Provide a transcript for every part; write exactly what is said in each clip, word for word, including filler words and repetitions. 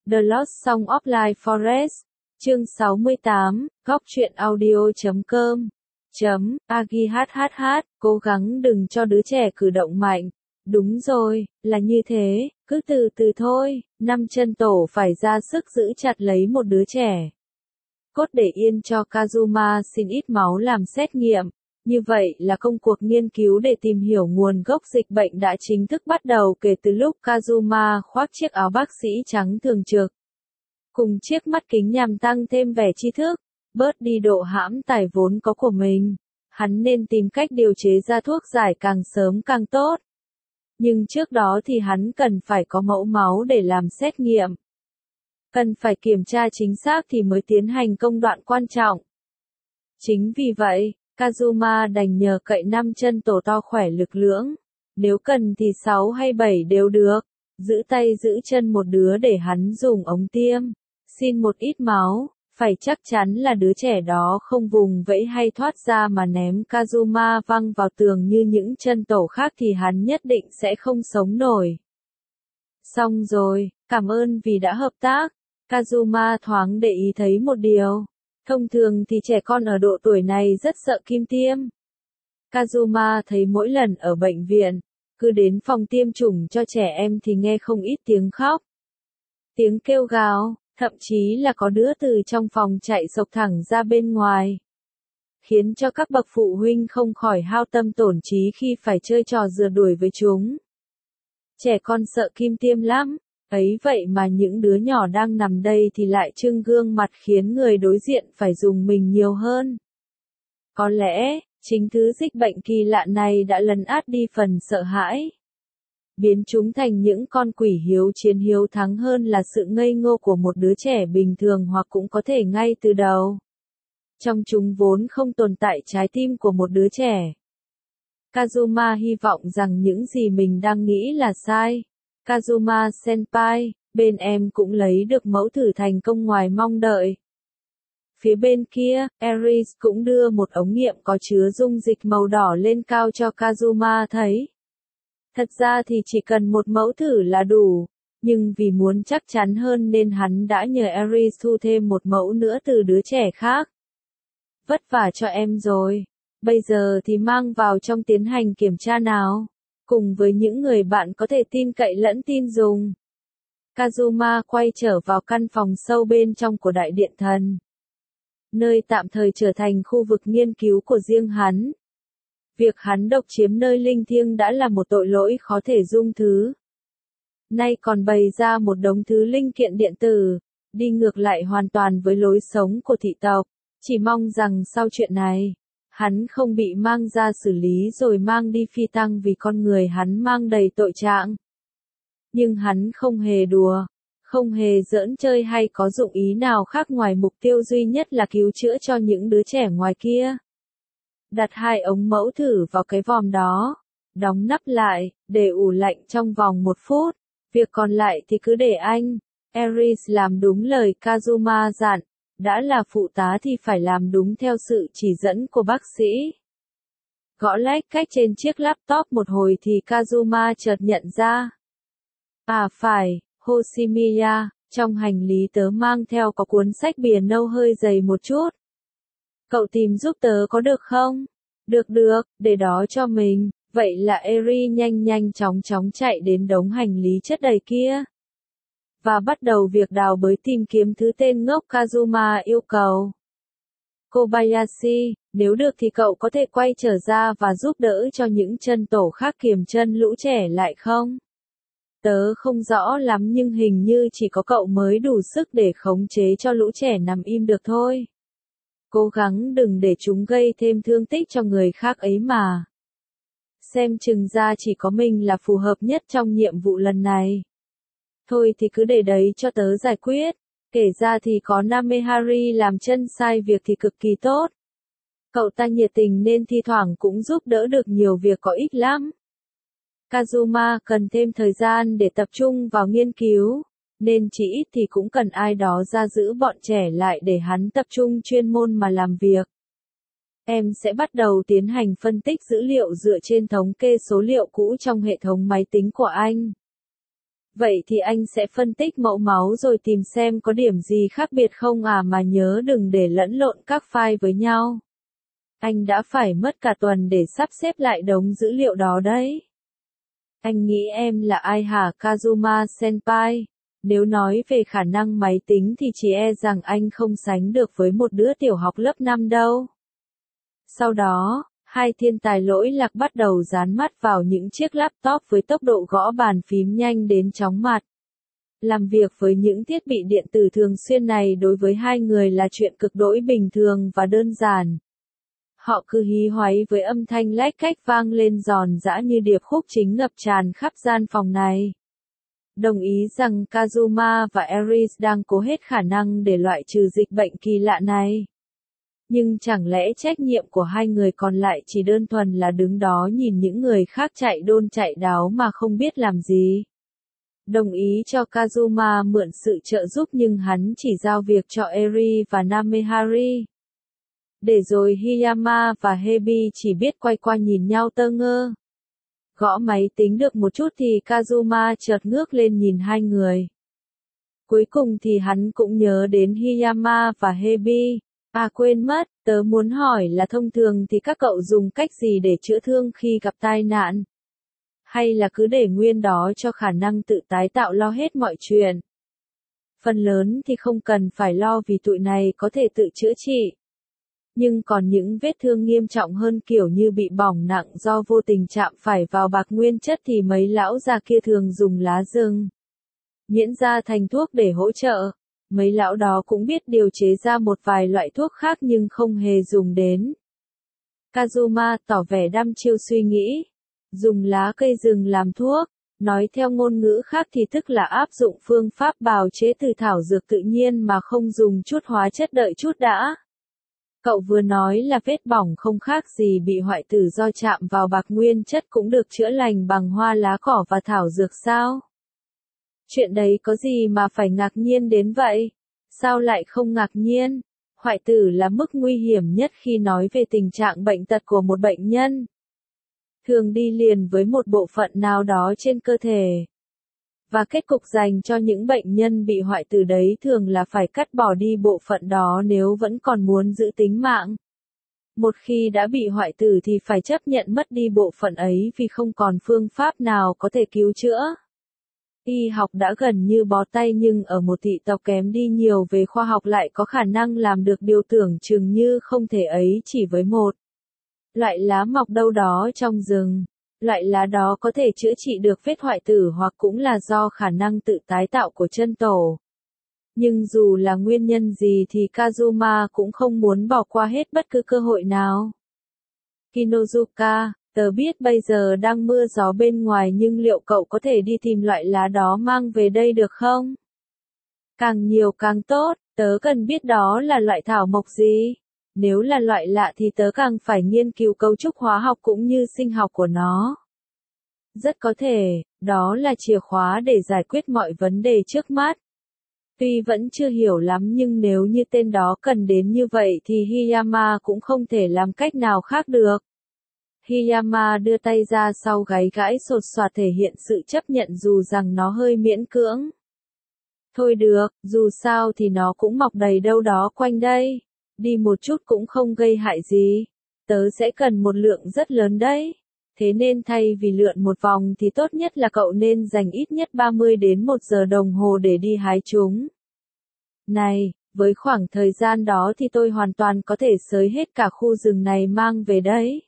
The Lost Song of Life Forest, chương sáu mươi tám, góc truyện audio chấm com, chấm, agi hhh, cố gắng đừng cho đứa trẻ cử động mạnh. Đúng rồi, là như thế, cứ từ từ thôi, năm chân tổ phải ra sức giữ chặt lấy một đứa trẻ. Cốt để yên cho Kazuma xin ít máu làm xét nghiệm. Như vậy là công cuộc nghiên cứu để tìm hiểu nguồn gốc dịch bệnh đã chính thức bắt đầu kể từ lúc Kazuma khoác chiếc áo bác sĩ trắng thường trực. Cùng chiếc mắt kính nhằm tăng thêm vẻ tri thức, bớt đi độ hãm tải vốn có của mình. Hắn nên tìm cách điều chế ra thuốc giải càng sớm càng tốt. Nhưng trước đó thì hắn cần phải có mẫu máu để làm xét nghiệm. Cần phải kiểm tra chính xác thì mới tiến hành công đoạn quan trọng. Chính vì vậy, Kazuma đành nhờ cậy năm chân tổ to khỏe lực lưỡng. Nếu cần thì sáu hay bảy đều được. Giữ tay giữ chân một đứa để hắn dùng ống tiêm. Xin một ít máu. Phải chắc chắn là đứa trẻ đó không vùng vẫy hay thoát ra mà ném Kazuma văng vào tường như những chân tổ khác thì hắn nhất định sẽ không sống nổi. Xong rồi, cảm ơn vì đã hợp tác. Kazuma thoáng để ý thấy một điều. Thông thường thì trẻ con ở độ tuổi này rất sợ kim tiêm. Kazuma thấy mỗi lần ở bệnh viện, cứ đến phòng tiêm chủng cho trẻ em thì nghe không ít tiếng khóc. Tiếng kêu gào, thậm chí là có đứa từ trong phòng chạy xộc thẳng ra bên ngoài. Khiến cho các bậc phụ huynh không khỏi hao tâm tổn trí khi phải chơi trò rượt đuổi với chúng. Trẻ con sợ kim tiêm lắm. Ấy vậy mà những đứa nhỏ đang nằm đây thì lại trưng gương mặt khiến người đối diện phải dùng mình nhiều hơn. Có lẽ, chính thứ dịch bệnh kỳ lạ này đã lấn át đi phần sợ hãi. Biến chúng thành những con quỷ hiếu chiến hiếu thắng hơn là sự ngây ngô của một đứa trẻ bình thường hoặc cũng có thể ngay từ đầu. Trong chúng vốn không tồn tại trái tim của một đứa trẻ. Kazuma hy vọng rằng những gì mình đang nghĩ là sai. Kazuma senpai, bên em cũng lấy được mẫu thử thành công ngoài mong đợi. Phía bên kia, Ares cũng đưa một ống nghiệm có chứa dung dịch màu đỏ lên cao cho Kazuma thấy. Thật ra thì chỉ cần một mẫu thử là đủ, nhưng vì muốn chắc chắn hơn nên hắn đã nhờ Ares thu thêm một mẫu nữa từ đứa trẻ khác. Vất vả cho em rồi, bây giờ thì mang vào trong tiến hành kiểm tra nào. Cùng với những người bạn có thể tin cậy lẫn tin dùng. Kazuma quay trở vào căn phòng sâu bên trong của đại điện thần. Nơi tạm thời trở thành khu vực nghiên cứu của riêng hắn. Việc hắn độc chiếm nơi linh thiêng đã là một tội lỗi khó thể dung thứ. Nay còn bày ra một đống thứ linh kiện điện tử, đi ngược lại hoàn toàn với lối sống của thị tộc. Chỉ mong rằng sau chuyện này, hắn không bị mang ra xử lý rồi mang đi phi tang vì con người hắn mang đầy tội trạng. Nhưng hắn không hề đùa, không hề giỡn chơi hay có dụng ý nào khác ngoài mục tiêu duy nhất là cứu chữa cho những đứa trẻ ngoài kia. Đặt hai ống mẫu thử vào cái vòm đó, đóng nắp lại, để ủ lạnh trong vòng một phút. Việc còn lại thì cứ để anh, Ares làm đúng lời Kazuma dặn. Đã là phụ tá thì phải làm đúng theo sự chỉ dẫn của bác sĩ. Gõ lách cách trên chiếc laptop một hồi thì Kazuma chợt nhận ra. À phải, Hoshimiya, trong hành lý tớ mang theo có cuốn sách bìa nâu hơi dày một chút. Cậu tìm giúp tớ có được không? Được được, để đó cho mình. Vậy là Eri nhanh nhanh chóng chóng chạy đến đống hành lý chất đầy kia. Và bắt đầu việc đào bới tìm kiếm thứ tên ngốc Kazuma yêu cầu. Kobayashi, nếu được thì cậu có thể quay trở ra và giúp đỡ cho những chân tổ khác kiềm chân lũ trẻ lại không? Tớ không rõ lắm nhưng hình như chỉ có cậu mới đủ sức để khống chế cho lũ trẻ nằm im được thôi. Cố gắng đừng để chúng gây thêm thương tích cho người khác ấy mà. Xem chừng ra chỉ có mình là phù hợp nhất trong nhiệm vụ lần này. Thôi thì cứ để đấy cho tớ giải quyết. Kể ra thì có Namehari làm chân sai việc thì cực kỳ tốt. Cậu ta nhiệt tình nên thi thoảng cũng giúp đỡ được nhiều việc có ích lắm. Kazuma cần thêm thời gian để tập trung vào nghiên cứu, nên chỉ ít thì cũng cần ai đó ra giữ bọn trẻ lại để hắn tập trung chuyên môn mà làm việc. Em sẽ bắt đầu tiến hành phân tích dữ liệu dựa trên thống kê số liệu cũ trong hệ thống máy tính của anh. Vậy thì anh sẽ phân tích mẫu máu rồi tìm xem có điểm gì khác biệt không à, mà nhớ đừng để lẫn lộn các file với nhau. Anh đã phải mất cả tuần để sắp xếp lại đống dữ liệu đó đấy. Anh nghĩ em là ai hả Kazuma Senpai? Nếu nói về khả năng máy tính thì chỉ e rằng anh không sánh được với một đứa tiểu học lớp năm đâu. Sau đó, hai thiên tài lỗi lạc bắt đầu dán mắt vào những chiếc laptop với tốc độ gõ bàn phím nhanh đến chóng mặt. Làm việc với những thiết bị điện tử thường xuyên này đối với hai người là chuyện cực đỗi bình thường và đơn giản. Họ cứ hí hoáy với âm thanh lách cách vang lên giòn giã như điệp khúc chính ngập tràn khắp gian phòng này. Đồng ý rằng Kazuma và Ares đang cố hết khả năng để loại trừ dịch bệnh kỳ lạ này. Nhưng chẳng lẽ trách nhiệm của hai người còn lại chỉ đơn thuần là đứng đó nhìn những người khác chạy đôn chạy đáo mà không biết làm gì? Đồng ý cho Kazuma mượn sự trợ giúp nhưng hắn chỉ giao việc cho Eri và Namehari. Để rồi Hiyama và Hebi chỉ biết quay qua nhìn nhau tơ ngơ. Gõ máy tính được một chút thì Kazuma chợt ngước lên nhìn hai người. Cuối cùng thì hắn cũng nhớ đến Hiyama và Hebi. À quên mất, tớ muốn hỏi là thông thường thì các cậu dùng cách gì để chữa thương khi gặp tai nạn? Hay là cứ để nguyên đó cho khả năng tự tái tạo lo hết mọi chuyện? Phần lớn thì không cần phải lo vì tụi này có thể tự chữa trị. Nhưng còn những vết thương nghiêm trọng hơn kiểu như bị bỏng nặng do vô tình chạm phải vào bạc nguyên chất thì mấy lão già kia thường dùng lá rừng nhuyễn ra thành thuốc để hỗ trợ. Mấy lão đó cũng biết điều chế ra một vài loại thuốc khác nhưng không hề dùng đến. Kazuma tỏ vẻ đăm chiêu suy nghĩ. Dùng lá cây rừng làm thuốc, nói theo ngôn ngữ khác thì tức là áp dụng phương pháp bào chế từ thảo dược tự nhiên mà không dùng chút hóa chất. Đợi chút đã. Cậu vừa nói là vết bỏng không khác gì bị hoại tử do chạm vào bạc nguyên chất cũng được chữa lành bằng hoa lá cỏ và thảo dược sao? Chuyện đấy có gì mà phải ngạc nhiên đến vậy? Sao lại không ngạc nhiên? Hoại tử là mức nguy hiểm nhất khi nói về tình trạng bệnh tật của một bệnh nhân. Thường đi liền với một bộ phận nào đó trên cơ thể. Và kết cục dành cho những bệnh nhân bị hoại tử đấy thường là phải cắt bỏ đi bộ phận đó nếu vẫn còn muốn giữ tính mạng. Một khi đã bị hoại tử thì phải chấp nhận mất đi bộ phận ấy vì không còn phương pháp nào có thể cứu chữa. Y học đã gần như bó tay nhưng ở một thị tộc kém đi nhiều về khoa học lại có khả năng làm được điều tưởng chừng như không thể ấy chỉ với một loại lá mọc đâu đó trong rừng. Loại lá đó có thể chữa trị được vết hoại tử hoặc cũng là do khả năng tự tái tạo của chân tổ. Nhưng dù là nguyên nhân gì thì Kazuma cũng không muốn bỏ qua hết bất cứ cơ hội nào. Kinozuka, tớ biết bây giờ đang mưa gió bên ngoài nhưng liệu cậu có thể đi tìm loại lá đó mang về đây được không? Càng nhiều càng tốt, tớ cần biết đó là loại thảo mộc gì. Nếu là loại lạ thì tớ càng phải nghiên cứu cấu trúc hóa học cũng như sinh học của nó. Rất có thể, đó là chìa khóa để giải quyết mọi vấn đề trước mắt. Tuy vẫn chưa hiểu lắm nhưng nếu như tên đó cần đến như vậy thì Hiyama cũng không thể làm cách nào khác được. Hiyama đưa tay ra sau gáy gãi sột soạt thể hiện sự chấp nhận dù rằng nó hơi miễn cưỡng. Thôi được, dù sao thì nó cũng mọc đầy đâu đó quanh đây. Đi một chút cũng không gây hại gì. Tớ sẽ cần một lượng rất lớn đấy. Thế nên thay vì lượn một vòng thì tốt nhất là cậu nên dành ít nhất ba mươi đến một giờ đồng hồ để đi hái chúng. Này, với khoảng thời gian đó thì tôi hoàn toàn có thể xới hết cả khu rừng này mang về đấy.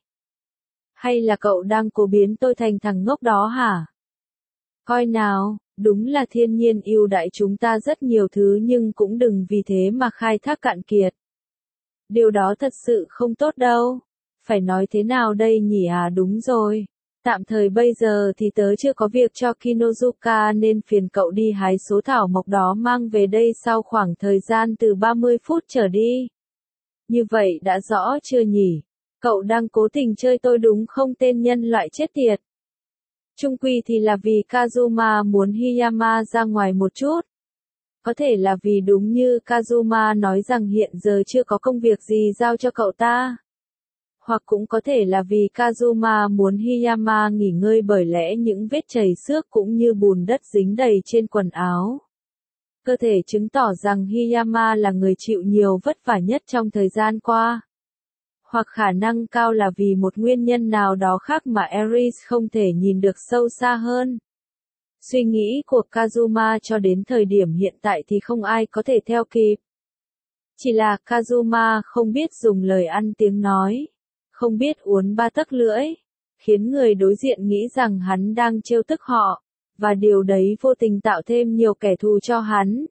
Hay là cậu đang cố biến tôi thành thằng ngốc đó hả? Coi nào, đúng là thiên nhiên ưu đãi chúng ta rất nhiều thứ nhưng cũng đừng vì thế mà khai thác cạn kiệt. Điều đó thật sự không tốt đâu. Phải nói thế nào đây nhỉ à đúng rồi. Tạm thời bây giờ thì tớ chưa có việc cho Kinozuka nên phiền cậu đi hái số thảo mộc đó mang về đây sau khoảng thời gian từ ba mươi phút trở đi. Như vậy đã rõ chưa nhỉ? Cậu đang cố tình chơi tôi đúng không tên nhân loại chết tiệt? Chung quy thì là vì Kazuma muốn Hiyama ra ngoài một chút. Có thể là vì đúng như Kazuma nói rằng hiện giờ chưa có công việc gì giao cho cậu ta. Hoặc cũng có thể là vì Kazuma muốn Hiyama nghỉ ngơi bởi lẽ những vết chảy xước cũng như bùn đất dính đầy trên quần áo. Cơ thể chứng tỏ rằng Hiyama là người chịu nhiều vất vả nhất trong thời gian qua. Hoặc khả năng cao là vì một nguyên nhân nào đó khác mà Aries không thể nhìn được sâu xa hơn. Suy nghĩ của Kazuma cho đến thời điểm hiện tại thì không ai có thể theo kịp. Chỉ là Kazuma không biết dùng lời ăn tiếng nói, không biết uốn ba tấc lưỡi, khiến người đối diện nghĩ rằng hắn đang trêu tức họ, và điều đấy vô tình tạo thêm nhiều kẻ thù cho hắn.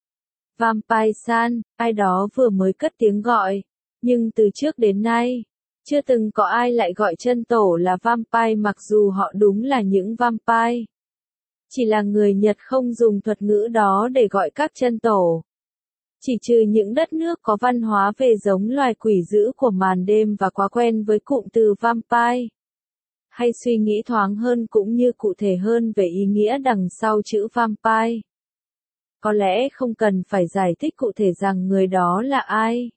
Vampire-san, ai đó vừa mới cất tiếng gọi, nhưng từ trước đến nay, chưa từng có ai lại gọi chân tổ là vampire mặc dù họ đúng là những vampire. Chỉ là người Nhật không dùng thuật ngữ đó để gọi các chân tổ. Chỉ trừ những đất nước có văn hóa về giống loài quỷ dữ của màn đêm và quá quen với cụm từ vampire. Hay suy nghĩ thoáng hơn cũng như cụ thể hơn về ý nghĩa đằng sau chữ vampire. Có lẽ không cần phải giải thích cụ thể rằng người đó là ai.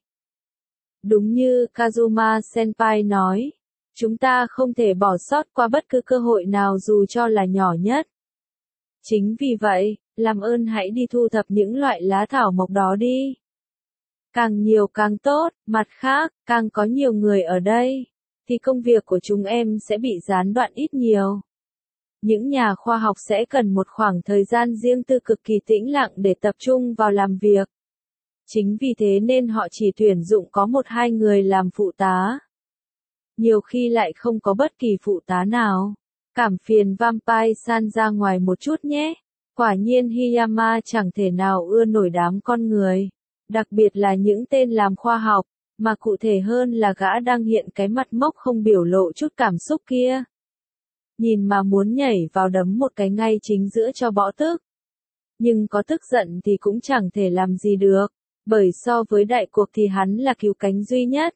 Đúng như Kazuma Senpai nói, chúng ta không thể bỏ sót qua bất cứ cơ hội nào dù cho là nhỏ nhất. Chính vì vậy, làm ơn hãy đi thu thập những loại lá thảo mộc đó đi. Càng nhiều càng tốt, mặt khác, càng có nhiều người ở đây, thì công việc của chúng em sẽ bị gián đoạn ít nhiều. Những nhà khoa học sẽ cần một khoảng thời gian riêng tư cực kỳ tĩnh lặng để tập trung vào làm việc. Chính vì thế nên họ chỉ tuyển dụng có một hai người làm phụ tá. Nhiều khi lại không có bất kỳ phụ tá nào. Cảm phiền Vampire-san ra ngoài một chút nhé. Quả nhiên Hiyama chẳng thể nào ưa nổi đám con người. Đặc biệt là những tên làm khoa học, mà cụ thể hơn là gã đang hiện cái mặt mốc không biểu lộ chút cảm xúc kia. Nhìn mà muốn nhảy vào đấm một cái ngay chính giữa cho bỏ tức. Nhưng có tức giận thì cũng chẳng thể làm gì được, bởi so với đại cuộc thì hắn là cứu cánh duy nhất.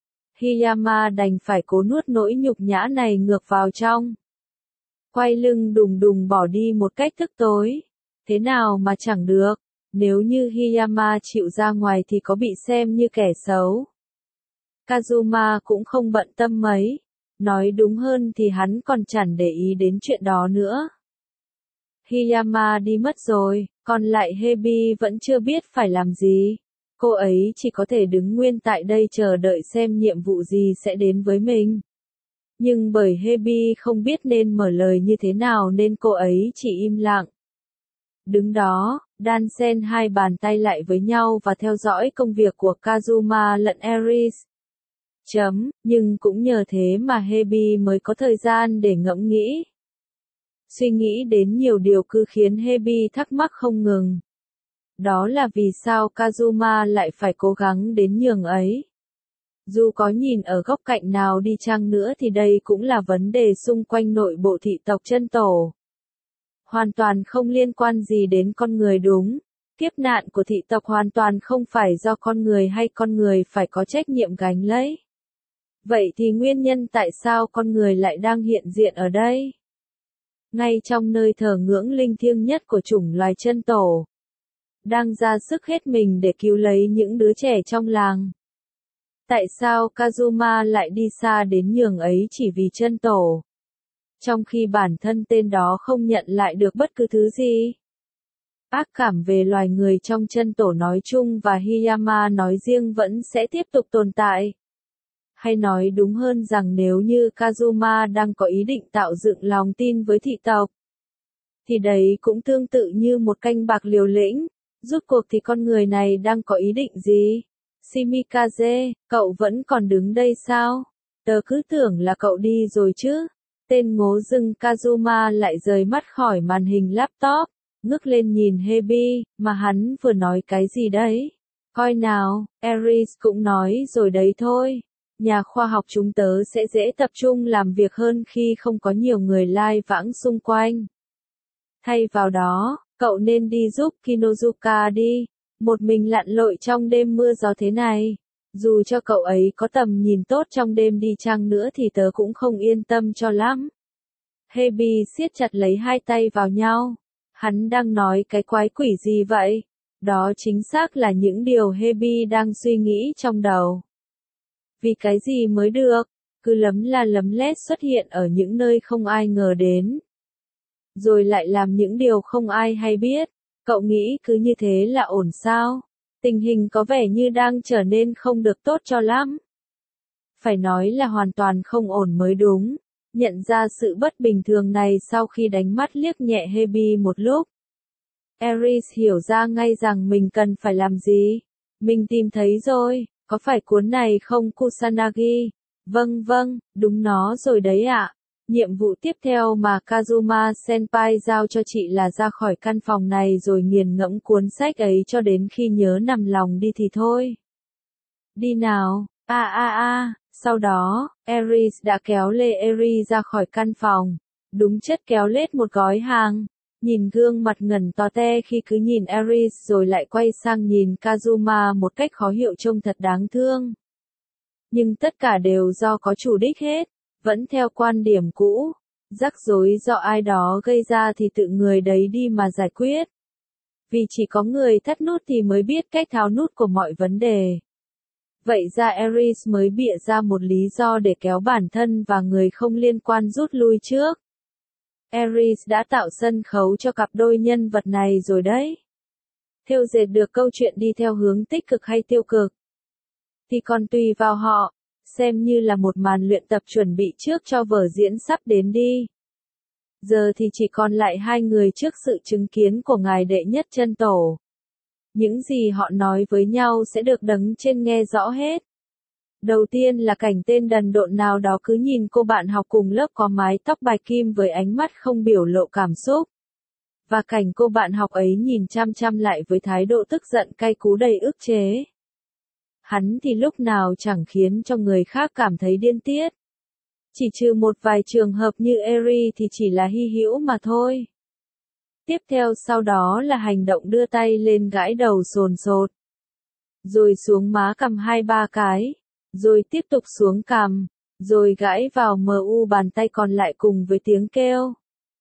Hiyama đành phải cố nuốt nỗi nhục nhã này ngược vào trong. Quay lưng đùng đùng bỏ đi một cách tức tối. Thế nào mà chẳng được, nếu như Hiyama chịu ra ngoài thì có bị xem như kẻ xấu. Kazuma cũng không bận tâm mấy. Nói đúng hơn thì hắn còn chẳng để ý đến chuyện đó nữa. Hiyama đi mất rồi, còn lại Hebi vẫn chưa biết phải làm gì. Cô ấy chỉ có thể đứng nguyên tại đây chờ đợi xem nhiệm vụ gì sẽ đến với mình. Nhưng bởi Hebi không biết nên mở lời như thế nào nên cô ấy chỉ im lặng. Đứng đó, đan xen hai bàn tay lại với nhau và theo dõi công việc của Kazuma lẫn Aries. Chấm, nhưng cũng nhờ thế mà Hebi mới có thời gian để ngẫm nghĩ. Suy nghĩ đến nhiều điều cứ khiến Hebi thắc mắc không ngừng. Đó là vì sao Kazuma lại phải cố gắng đến nhường ấy. Dù có nhìn ở góc cạnh nào đi chăng nữa thì đây cũng là vấn đề xung quanh nội bộ thị tộc chân tổ. Hoàn toàn không liên quan gì đến con người đúng. Kiếp nạn của thị tộc hoàn toàn không phải do con người hay con người phải có trách nhiệm gánh lấy. Vậy thì nguyên nhân tại sao con người lại đang hiện diện ở đây? Ngay trong nơi thờ ngưỡng linh thiêng nhất của chủng loài chân tổ. Đang ra sức hết mình để cứu lấy những đứa trẻ trong làng. Tại sao Kazuma lại đi xa đến nhường ấy chỉ vì chân tổ? Trong khi bản thân tên đó không nhận lại được bất cứ thứ gì. Ác cảm về loài người trong chân tổ nói chung và Hiyama nói riêng vẫn sẽ tiếp tục tồn tại. Hay nói đúng hơn rằng nếu như Kazuma đang có ý định tạo dựng lòng tin với thị tộc, thì đấy cũng tương tự như một canh bạc liều lĩnh. Rốt cuộc thì con người này đang có ý định gì? Shimikaze, cậu vẫn còn đứng đây sao? Tớ cứ tưởng là cậu đi rồi chứ. Tên ngố dưng Kazuma lại rời mắt khỏi màn hình laptop, ngước lên nhìn Hebi, mà hắn vừa nói cái gì đấy? Coi nào, Aries cũng nói rồi đấy thôi. Nhà khoa học chúng tớ sẽ dễ tập trung làm việc hơn khi không có nhiều người lai vãng xung quanh. Thay vào đó, cậu nên đi giúp Kinozuka đi, một mình lặn lội trong đêm mưa gió thế này. Dù cho cậu ấy có tầm nhìn tốt trong đêm đi chăng nữa thì tớ cũng không yên tâm cho lắm. Hebi siết chặt lấy hai tay vào nhau. Hắn đang nói cái quái quỷ gì vậy? Đó chính xác là những điều Hebi đang suy nghĩ trong đầu. Vì cái gì mới được, cứ lấm la lấm lét xuất hiện ở những nơi không ai ngờ đến. Rồi lại làm những điều không ai hay biết. Cậu nghĩ cứ như thế là ổn sao? Tình hình có vẻ như đang trở nên không được tốt cho lắm. Phải nói là hoàn toàn không ổn mới đúng. Nhận ra sự bất bình thường này sau khi đánh mắt liếc nhẹ Hebi một lúc. Ares hiểu ra ngay rằng mình cần phải làm gì. Mình tìm thấy rồi, có phải cuốn này không Kusanagi? Vâng vâng, đúng nó rồi đấy ạ. Nhiệm vụ tiếp theo mà Kazuma Senpai giao cho chị là ra khỏi căn phòng này rồi nghiền ngẫm cuốn sách ấy cho đến khi nhớ nằm lòng đi thì thôi. Đi nào, a a a, sau đó, Ares đã kéo lê Eri ra khỏi căn phòng. Đúng chất kéo lết một gói hàng. Nhìn gương mặt ngẩn to te khi cứ nhìn Ares rồi lại quay sang nhìn Kazuma một cách khó hiểu trông thật đáng thương. Nhưng tất cả đều do có chủ đích hết. Vẫn theo quan điểm cũ, rắc rối do ai đó gây ra thì tự người đấy đi mà giải quyết. Vì chỉ có người thắt nút thì mới biết cách tháo nút của mọi vấn đề. Vậy ra Ares mới bịa ra một lý do để kéo bản thân và người không liên quan rút lui trước. Ares đã tạo sân khấu cho cặp đôi nhân vật này rồi đấy. Thêu dệt được câu chuyện đi theo hướng tích cực hay tiêu cực thì còn tùy vào họ. Xem như là một màn luyện tập chuẩn bị trước cho vở diễn sắp đến đi. Giờ thì chỉ còn lại hai người trước sự chứng kiến của ngài đệ nhất chân tổ. Những gì họ nói với nhau sẽ được đấng trên nghe rõ hết. Đầu tiên là cảnh tên đần độn nào đó cứ nhìn cô bạn học cùng lớp có mái tóc bạch kim với ánh mắt không biểu lộ cảm xúc. Và cảnh cô bạn học ấy nhìn chăm chăm lại với thái độ tức giận cay cú đầy ức chế. Hắn thì lúc nào chẳng khiến cho người khác cảm thấy điên tiết. Chỉ trừ một vài trường hợp như Eri thì chỉ là hy hữu mà thôi. Tiếp theo sau đó là hành động đưa tay lên gãi đầu sồn sột. Rồi xuống má cằm hai ba cái. Rồi tiếp tục xuống cằm. Rồi gãi vào mờ u bàn tay còn lại cùng với tiếng kêu.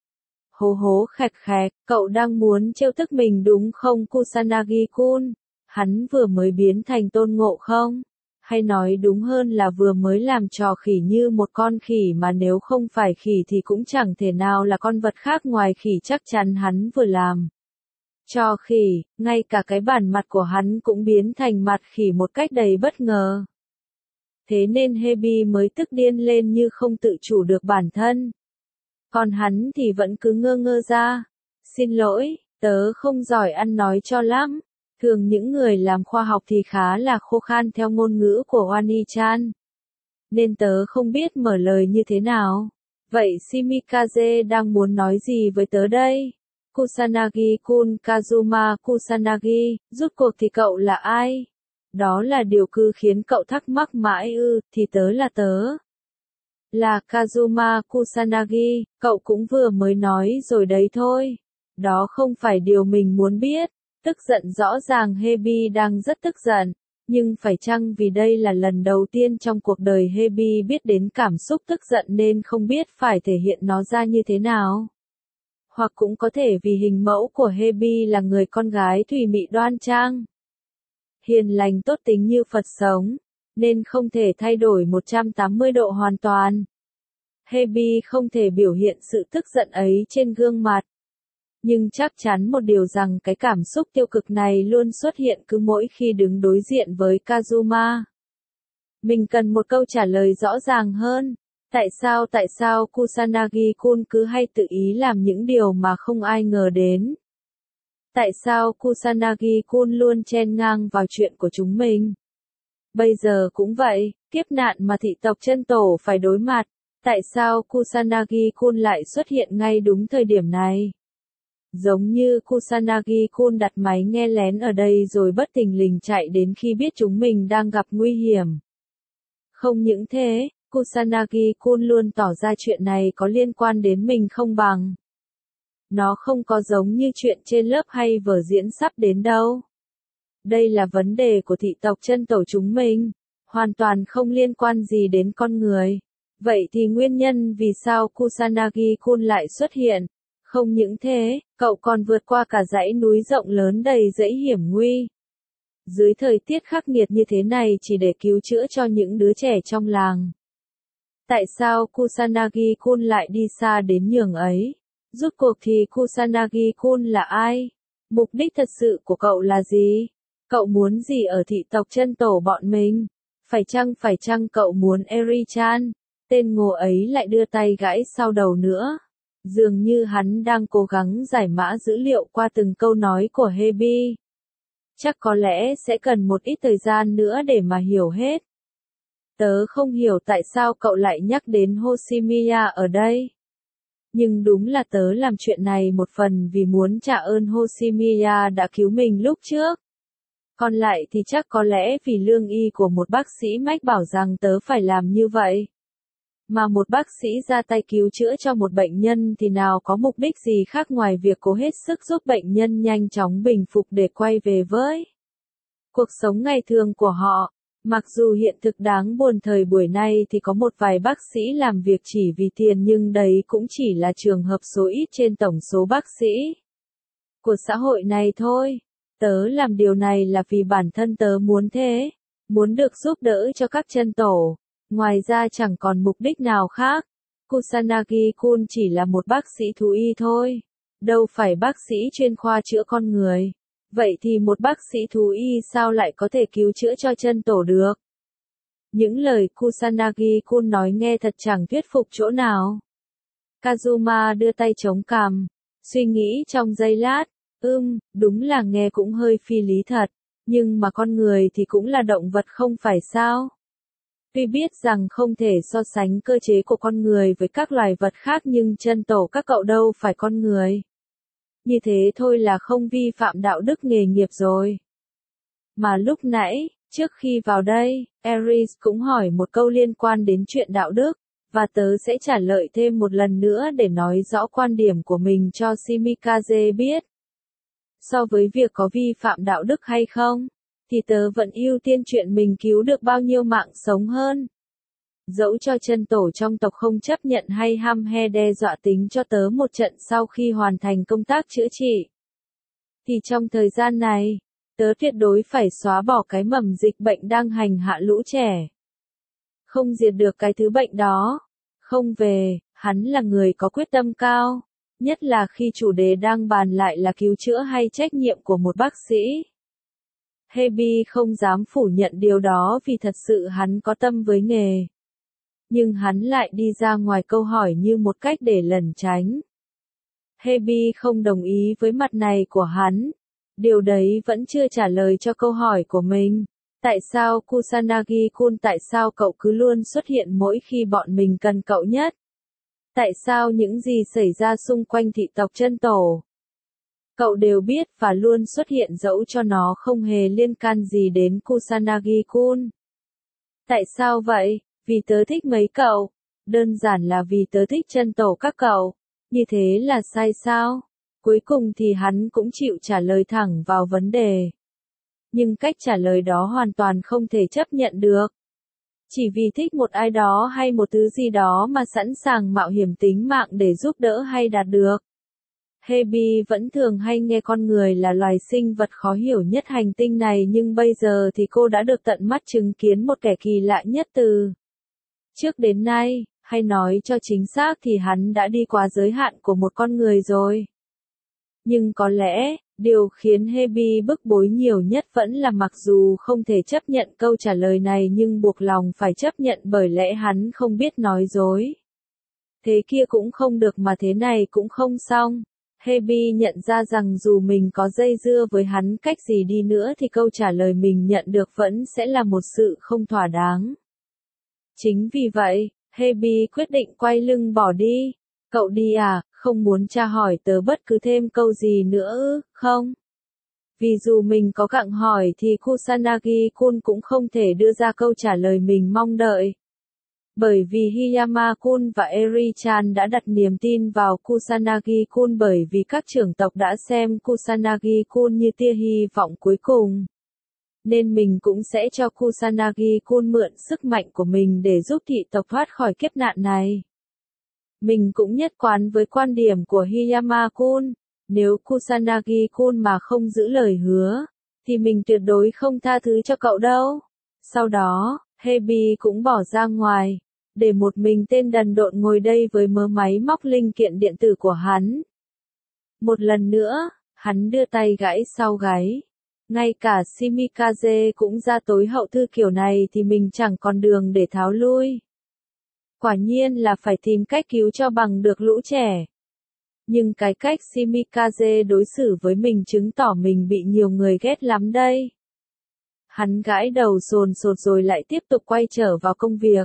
Hố hố khẹt khẹt, cậu đang muốn trêu tức mình đúng không Kusanagi-kun? Hắn vừa mới biến thành Tôn Ngộ không? Hay nói đúng hơn là vừa mới làm trò khỉ như một con khỉ mà nếu không phải khỉ thì cũng chẳng thể nào là con vật khác ngoài khỉ, chắc chắn hắn vừa làm trò khỉ, ngay cả cái bản mặt của hắn cũng biến thành mặt khỉ một cách đầy bất ngờ. Thế nên Hebi mới tức điên lên như không tự chủ được bản thân. Còn hắn thì vẫn cứ ngơ ngơ ra. Xin lỗi, tớ không giỏi ăn nói cho lắm. Thường những người làm khoa học thì khá là khô khan theo ngôn ngữ của Wani-chan. Nên tớ không biết mở lời như thế nào. Vậy Shimikaze đang muốn nói gì với tớ đây? Kusanagi-kun, Kazuma Kusanagi, rút cuộc thì cậu là ai? Đó là điều cứ khiến cậu thắc mắc mãi ư, thì tớ là tớ. Là Kazuma Kusanagi, cậu cũng vừa mới nói rồi đấy thôi. Đó không phải điều mình muốn biết. Tức giận rõ ràng Hebi đang rất tức giận. Nhưng phải chăng vì đây là lần đầu tiên trong cuộc đời Hebi biết đến cảm xúc tức giận nên không biết phải thể hiện nó ra như thế nào? Hoặc cũng có thể vì hình mẫu của Hebi là người con gái thùy mị đoan trang, hiền lành tốt tính như Phật sống, nên không thể thay đổi một trăm tám mươi độ hoàn toàn. Hebi không thể biểu hiện sự tức giận ấy trên gương mặt. Nhưng chắc chắn một điều rằng cái cảm xúc tiêu cực này luôn xuất hiện cứ mỗi khi đứng đối diện với Kazuma. Mình cần một câu trả lời rõ ràng hơn. Tại sao tại sao Kusanagi-kun cứ hay tự ý làm những điều mà không ai ngờ đến? Tại sao Kusanagi-kun luôn chen ngang vào chuyện của chúng mình? Bây giờ cũng vậy, kiếp nạn mà thị tộc chân tổ phải đối mặt. Tại sao Kusanagi-kun lại xuất hiện ngay đúng thời điểm này? Giống như Kusanagi-kun đặt máy nghe lén ở đây rồi bất thình lình chạy đến khi biết chúng mình đang gặp nguy hiểm. Không những thế, Kusanagi-kun luôn tỏ ra chuyện này có liên quan đến mình không bằng. Nó không có giống như chuyện trên lớp hay vở diễn sắp đến đâu. Đây là vấn đề của thị tộc chân tổ chúng mình, hoàn toàn không liên quan gì đến con người. Vậy thì nguyên nhân vì sao Kusanagi-kun lại xuất hiện? Không những thế, cậu còn vượt qua cả dãy núi rộng lớn đầy dãy hiểm nguy. dưới thời tiết khắc nghiệt như thế này chỉ để cứu chữa cho những đứa trẻ trong làng. Tại sao Kusanagi-kun lại đi xa đến nhường ấy? Rốt cuộc thì Kusanagi-kun là ai? Mục đích thật sự của cậu là gì? Cậu muốn gì ở thị tộc chân tổ bọn mình? Phải chăng phải chăng cậu muốn Eri-chan? Tên ngô ấy lại đưa tay gãi sau đầu nữa. Dường như hắn đang cố gắng giải mã dữ liệu qua từng câu nói của Hebi. Chắc có lẽ sẽ cần một ít thời gian nữa để mà hiểu hết. Tớ không hiểu tại sao cậu lại nhắc đến Hoshimiya ở đây. Nhưng đúng là tớ làm chuyện này một phần vì muốn trả ơn Hoshimiya đã cứu mình lúc trước. Còn lại thì chắc có lẽ vì lương y của một bác sĩ mách bảo rằng tớ phải làm như vậy. Mà một bác sĩ ra tay cứu chữa cho một bệnh nhân thì nào có mục đích gì khác ngoài việc cố hết sức giúp bệnh nhân nhanh chóng bình phục để quay về với cuộc sống ngày thường của họ. Mặc dù hiện thực đáng buồn thời buổi nay thì có một vài bác sĩ làm việc chỉ vì tiền nhưng đấy cũng chỉ là trường hợp số ít trên tổng số bác sĩ của xã hội này thôi. Tớ làm điều này là vì bản thân tớ muốn thế, muốn được giúp đỡ cho các chân tổ. Ngoài ra chẳng còn mục đích nào khác. Kusanagi-kun chỉ là một bác sĩ thú y thôi, đâu phải bác sĩ chuyên khoa chữa con người. Vậy thì một bác sĩ thú y sao lại có thể cứu chữa cho chân tổ được? Những lời Kusanagi-kun nói nghe thật chẳng thuyết phục chỗ nào. Kazuma đưa tay chống cằm, suy nghĩ trong giây lát, ưm, đúng là nghe cũng hơi phi lý thật, nhưng mà con người thì cũng là động vật không phải sao? Tuy biết rằng không thể so sánh cơ chế của con người với các loài vật khác nhưng chân tổ các cậu đâu phải con người. Như thế thôi là không vi phạm đạo đức nghề nghiệp rồi. Mà lúc nãy, trước khi vào đây, Ares cũng hỏi một câu liên quan đến chuyện đạo đức, và tớ sẽ trả lời thêm một lần nữa để nói rõ quan điểm của mình cho Shimikaze biết. So với việc có vi phạm đạo đức hay không, thì tớ vẫn ưu tiên chuyện mình cứu được bao nhiêu mạng sống hơn. Dẫu cho chân tổ trong tộc không chấp nhận hay hăm he đe dọa tính cho tớ một trận sau khi hoàn thành công tác chữa trị, thì trong thời gian này, tớ tuyệt đối phải xóa bỏ cái mầm dịch bệnh đang hành hạ lũ trẻ. Không diệt được cái thứ bệnh đó, không về, hắn là người có quyết tâm cao, nhất là khi chủ đề đang bàn lại là cứu chữa hay trách nhiệm của một bác sĩ. Hebi không dám phủ nhận điều đó vì thật sự hắn có tâm với nghề. Nhưng hắn lại đi ra ngoài câu hỏi như một cách để lẩn tránh. Hebi không đồng ý với mặt này của hắn. Điều đấy vẫn chưa trả lời cho câu hỏi của mình. Tại sao Kusanagi-kun, tại sao cậu cứ luôn xuất hiện mỗi khi bọn mình cần cậu nhất? Tại sao những gì xảy ra xung quanh thị tộc chân tổ, cậu đều biết và luôn xuất hiện dẫu cho nó không hề liên can gì đến Kusanagi-kun? Tại sao vậy? Vì tớ thích mấy cậu. Đơn giản là vì tớ thích chân tổ các cậu. Như thế là sai sao? Cuối cùng thì hắn cũng chịu trả lời thẳng vào vấn đề. Nhưng cách trả lời đó hoàn toàn không thể chấp nhận được. Chỉ vì thích một ai đó hay một thứ gì đó mà sẵn sàng mạo hiểm tính mạng để giúp đỡ hay đạt được. Hebi vẫn thường hay nghe con người là loài sinh vật khó hiểu nhất hành tinh này nhưng bây giờ thì cô đã được tận mắt chứng kiến một kẻ kỳ lạ nhất từ trước đến nay, hay nói cho chính xác thì hắn đã đi quá giới hạn của một con người rồi. Nhưng có lẽ, điều khiến Hebi bức bối nhiều nhất vẫn là mặc dù không thể chấp nhận câu trả lời này nhưng buộc lòng phải chấp nhận bởi lẽ hắn không biết nói dối. Thế kia cũng không được mà thế này cũng không xong. Hebi nhận ra rằng dù mình có dây dưa với hắn cách gì đi nữa thì câu trả lời mình nhận được vẫn sẽ là một sự không thỏa đáng. Chính vì vậy, Hebi quyết định quay lưng bỏ đi. Cậu đi à, không muốn tra hỏi tớ bất cứ thêm câu gì nữa ư, không? Vì dù mình có gặng hỏi thì Kusanagi-kun cũng không thể đưa ra câu trả lời mình mong đợi. Bởi vì Hiyama-kun và Eri-chan đã đặt niềm tin vào Kusanagi-kun bởi vì các trưởng tộc đã xem Kusanagi-kun như tia hy vọng cuối cùng. Nên mình cũng sẽ cho Kusanagi-kun mượn sức mạnh của mình để giúp thị tộc thoát khỏi kiếp nạn này. Mình cũng nhất quán với quan điểm của Hiyama-kun, nếu Kusanagi-kun mà không giữ lời hứa, thì mình tuyệt đối không tha thứ cho cậu đâu. Sau đó, Hebi cũng bỏ ra ngoài, để một mình tên đần độn ngồi đây với mớ máy móc linh kiện điện tử của hắn. Một lần nữa, hắn đưa tay gãi sau gáy. Ngay cả Shimikaze cũng ra tối hậu thư kiểu này thì mình chẳng còn đường để tháo lui. Quả nhiên là phải tìm cách cứu cho bằng được lũ trẻ. Nhưng cái cách Shimikaze đối xử với mình chứng tỏ mình bị nhiều người ghét lắm đây. Hắn gãi đầu sồn sột rồi lại tiếp tục quay trở vào công việc.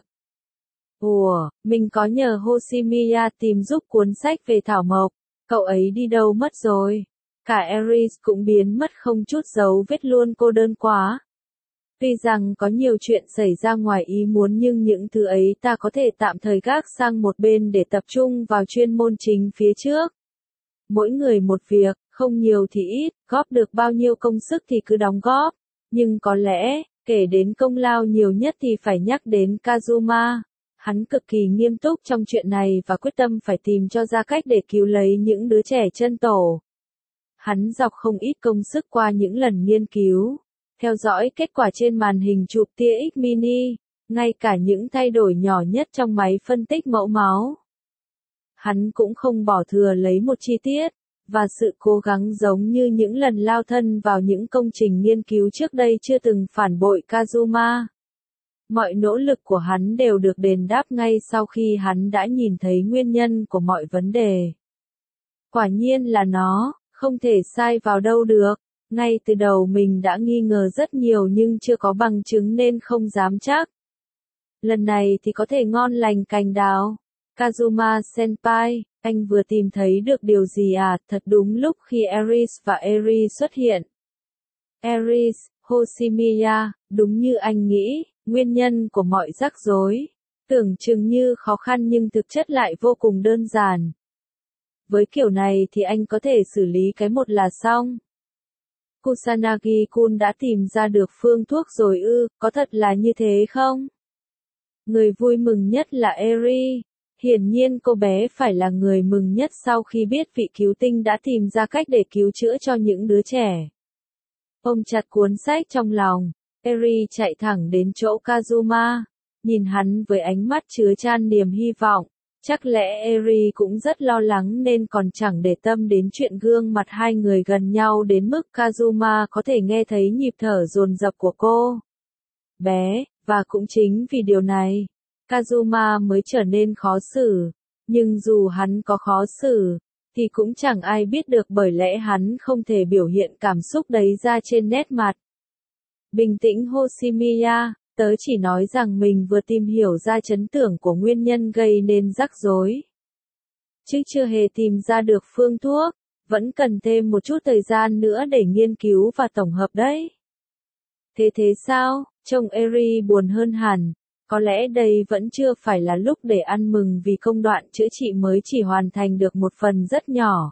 Ủa, mình có nhờ Hoshimiya tìm giúp cuốn sách về thảo mộc, cậu ấy đi đâu mất rồi? Cả Ares cũng biến mất không chút dấu vết luôn, cô đơn quá. Tuy rằng có nhiều chuyện xảy ra ngoài ý muốn nhưng những thứ ấy ta có thể tạm thời gác sang một bên để tập trung vào chuyên môn chính phía trước. Mỗi người một việc, không nhiều thì ít, góp được bao nhiêu công sức thì cứ đóng góp. Nhưng có lẽ, kể đến công lao nhiều nhất thì phải nhắc đến Kazuma. Hắn cực kỳ nghiêm túc trong chuyện này và quyết tâm phải tìm cho ra cách để cứu lấy những đứa trẻ chân tổ. Hắn dọc không ít công sức qua những lần nghiên cứu, theo dõi kết quả trên màn hình chụp tia X mini, ngay cả những thay đổi nhỏ nhất trong máy phân tích mẫu máu. Hắn cũng không bỏ thừa lấy một chi tiết, và sự cố gắng giống như những lần lao thân vào những công trình nghiên cứu trước đây chưa từng phản bội Kazuma. Mọi nỗ lực của hắn đều được đền đáp ngay sau khi hắn đã nhìn thấy nguyên nhân của mọi vấn đề. Quả nhiên là nó, không thể sai vào đâu được. Ngay từ đầu mình đã nghi ngờ rất nhiều nhưng chưa có bằng chứng nên không dám chắc. Lần này thì có thể ngon lành cành đào. Kazuma Senpai, anh vừa tìm thấy được điều gì à? Thật đúng lúc khi Ares và Eri xuất hiện. Ares, Hoshimiya, đúng như anh nghĩ, nguyên nhân của mọi rắc rối. Tưởng chừng như khó khăn nhưng thực chất lại vô cùng đơn giản. Với kiểu này thì anh có thể xử lý cái một là xong. Kusanagi-kun đã tìm ra được phương thuốc rồi ư, có thật là như thế không? Người vui mừng nhất là Eri. Hiển nhiên cô bé phải là người mừng nhất sau khi biết vị cứu tinh đã tìm ra cách để cứu chữa cho những đứa trẻ. Ôm chặt cuốn sách trong lòng, Eri chạy thẳng đến chỗ Kazuma, nhìn hắn với ánh mắt chứa chan niềm hy vọng. Chắc lẽ Eri cũng rất lo lắng nên còn chẳng để tâm đến chuyện gương mặt hai người gần nhau đến mức Kazuma có thể nghe thấy nhịp thở dồn dập của cô bé, và cũng chính vì điều này, Kazuma mới trở nên khó xử. Nhưng dù hắn có khó xử, thì cũng chẳng ai biết được bởi lẽ hắn không thể biểu hiện cảm xúc đấy ra trên nét mặt. Bình tĩnh Hoshimiya, tớ chỉ nói rằng mình vừa tìm hiểu ra chân tưởng của nguyên nhân gây nên rắc rối. Chứ chưa hề tìm ra được phương thuốc, vẫn cần thêm một chút thời gian nữa để nghiên cứu và tổng hợp đấy. Thế thế sao? Trông Eri buồn hơn hẳn. Có lẽ đây vẫn chưa phải là lúc để ăn mừng vì công đoạn chữa trị mới chỉ hoàn thành được một phần rất nhỏ.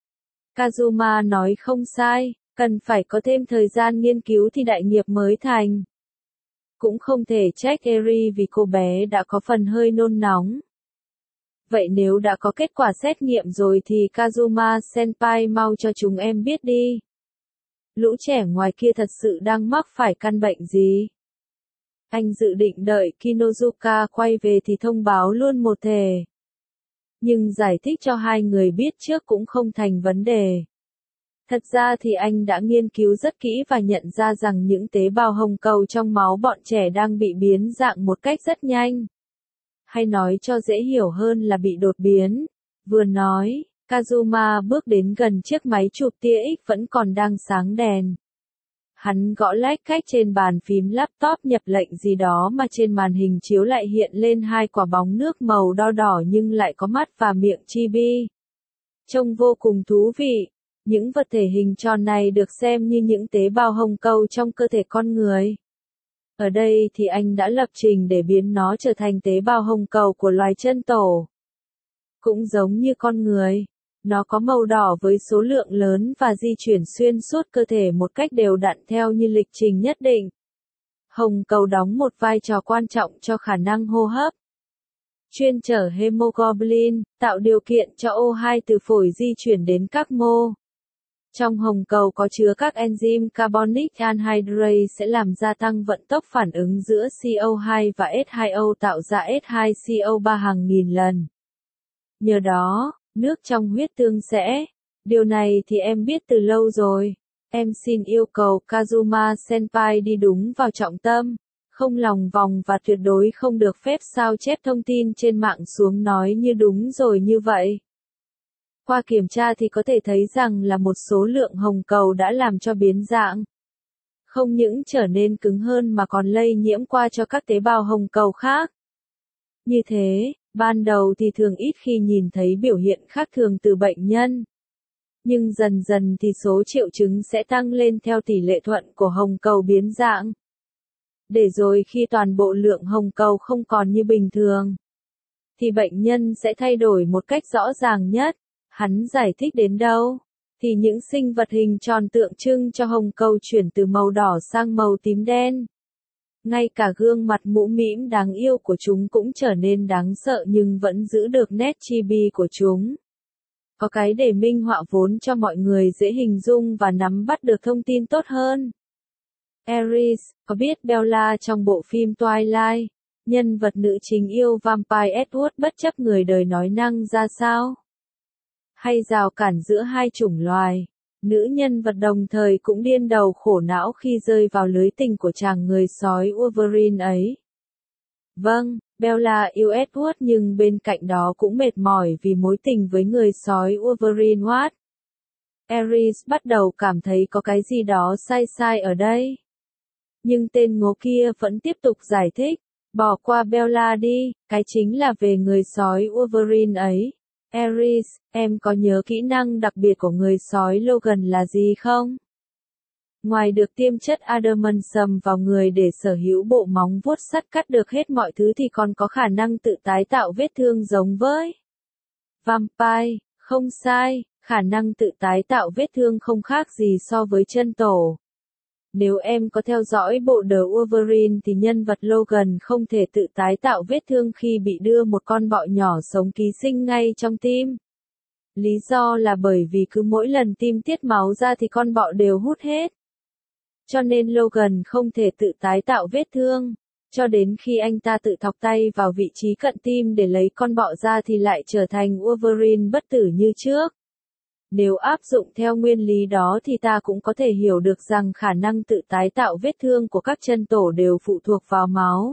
Kazuma nói không sai, cần phải có thêm thời gian nghiên cứu thì đại nghiệp mới thành. Cũng không thể trách Eri vì cô bé đã có phần hơi nôn nóng. Vậy nếu đã có kết quả xét nghiệm rồi thì Kazuma Senpai mau cho chúng em biết đi. Lũ trẻ ngoài kia thật sự đang mắc phải căn bệnh gì? Anh dự định đợi Kinozuka quay về thì thông báo luôn một thể. Nhưng giải thích cho hai người biết trước cũng không thành vấn đề. Thật ra thì anh đã nghiên cứu rất kỹ và nhận ra rằng những tế bào hồng cầu trong máu bọn trẻ đang bị biến dạng một cách rất nhanh. Hay nói cho dễ hiểu hơn là bị đột biến. Vừa nói, Kazuma bước đến gần chiếc máy chụp tia X vẫn còn đang sáng đèn. Hắn gõ lách cách trên bàn phím laptop nhập lệnh gì đó mà trên màn hình chiếu lại hiện lên hai quả bóng nước màu đo đỏ nhưng lại có mắt và miệng chibi. Trông vô cùng thú vị. Những vật thể hình tròn này được xem như những tế bào hồng cầu trong cơ thể con người. Ở đây thì anh đã lập trình để biến nó trở thành tế bào hồng cầu của loài chân tổ. Cũng giống như con người, nó có màu đỏ với số lượng lớn và di chuyển xuyên suốt cơ thể một cách đều đặn theo như lịch trình nhất định. Hồng cầu đóng một vai trò quan trọng cho khả năng hô hấp. Chuyên chở hemoglobin, tạo điều kiện cho O hai từ phổi di chuyển đến các mô. Trong hồng cầu có chứa các enzyme carbonic anhydrase sẽ làm gia tăng vận tốc phản ứng giữa C O hai và S hai O tạo ra S hai C O ba hàng nghìn lần. Nhờ đó, nước trong huyết tương sẽ. Điều này thì em biết từ lâu rồi. Em xin yêu cầu Kazuma Senpai đi đúng vào trọng tâm, không lòng vòng và tuyệt đối không được phép sao chép thông tin trên mạng xuống nói như đúng rồi như vậy. Qua kiểm tra thì có thể thấy rằng là một số lượng hồng cầu đã làm cho biến dạng. Không những trở nên cứng hơn mà còn lây nhiễm qua cho các tế bào hồng cầu khác. Như thế, ban đầu thì thường ít khi nhìn thấy biểu hiện khác thường từ bệnh nhân. Nhưng dần dần thì số triệu chứng sẽ tăng lên theo tỷ lệ thuận của hồng cầu biến dạng. Để rồi khi toàn bộ lượng hồng cầu không còn như bình thường, thì bệnh nhân sẽ thay đổi một cách rõ ràng nhất. Hắn giải thích đến đâu, thì những sinh vật hình tròn tượng trưng cho hồng cầu chuyển từ màu đỏ sang màu tím đen. Ngay cả gương mặt mũ mĩm đáng yêu của chúng cũng trở nên đáng sợ nhưng vẫn giữ được nét chibi của chúng. Có cái để minh họa vốn cho mọi người dễ hình dung và nắm bắt được thông tin tốt hơn. Ares, có biết Bella trong bộ phim Twilight, nhân vật nữ chính yêu vampire Edward bất chấp người đời nói năng ra sao? Hay rào cản giữa hai chủng loài, nữ nhân vật đồng thời cũng điên đầu khổ não khi rơi vào lưới tình của chàng người sói Wolverine ấy. Vâng, Bella yêu Edward nhưng bên cạnh đó cũng mệt mỏi vì mối tình với người sói Wolverine What? Ares bắt đầu cảm thấy có cái gì đó sai sai ở đây. Nhưng tên ngố kia vẫn tiếp tục giải thích, bỏ qua Bella đi, cái chính là về người sói Wolverine ấy. Ares, em có nhớ kỹ năng đặc biệt của người sói Logan là gì không? Ngoài được tiêm chất adamantium vào người để sở hữu bộ móng vuốt sắt cắt được hết mọi thứ thì còn có khả năng tự tái tạo vết thương giống với vampire, không sai, khả năng tự tái tạo vết thương không khác gì so với chân tổ. Nếu em có theo dõi bộ The Wolverine thì nhân vật Logan không thể tự tái tạo vết thương khi bị đưa một con bọ nhỏ sống ký sinh ngay trong tim. Lý do là bởi vì cứ mỗi lần tim tiết máu ra thì con bọ đều hút hết. Cho nên Logan không thể tự tái tạo vết thương, cho đến khi anh ta tự thọc tay vào vị trí cận tim để lấy con bọ ra thì lại trở thành Wolverine bất tử như trước. Nếu áp dụng theo nguyên lý đó thì ta cũng có thể hiểu được rằng khả năng tự tái tạo vết thương của các chân tổ đều phụ thuộc vào máu.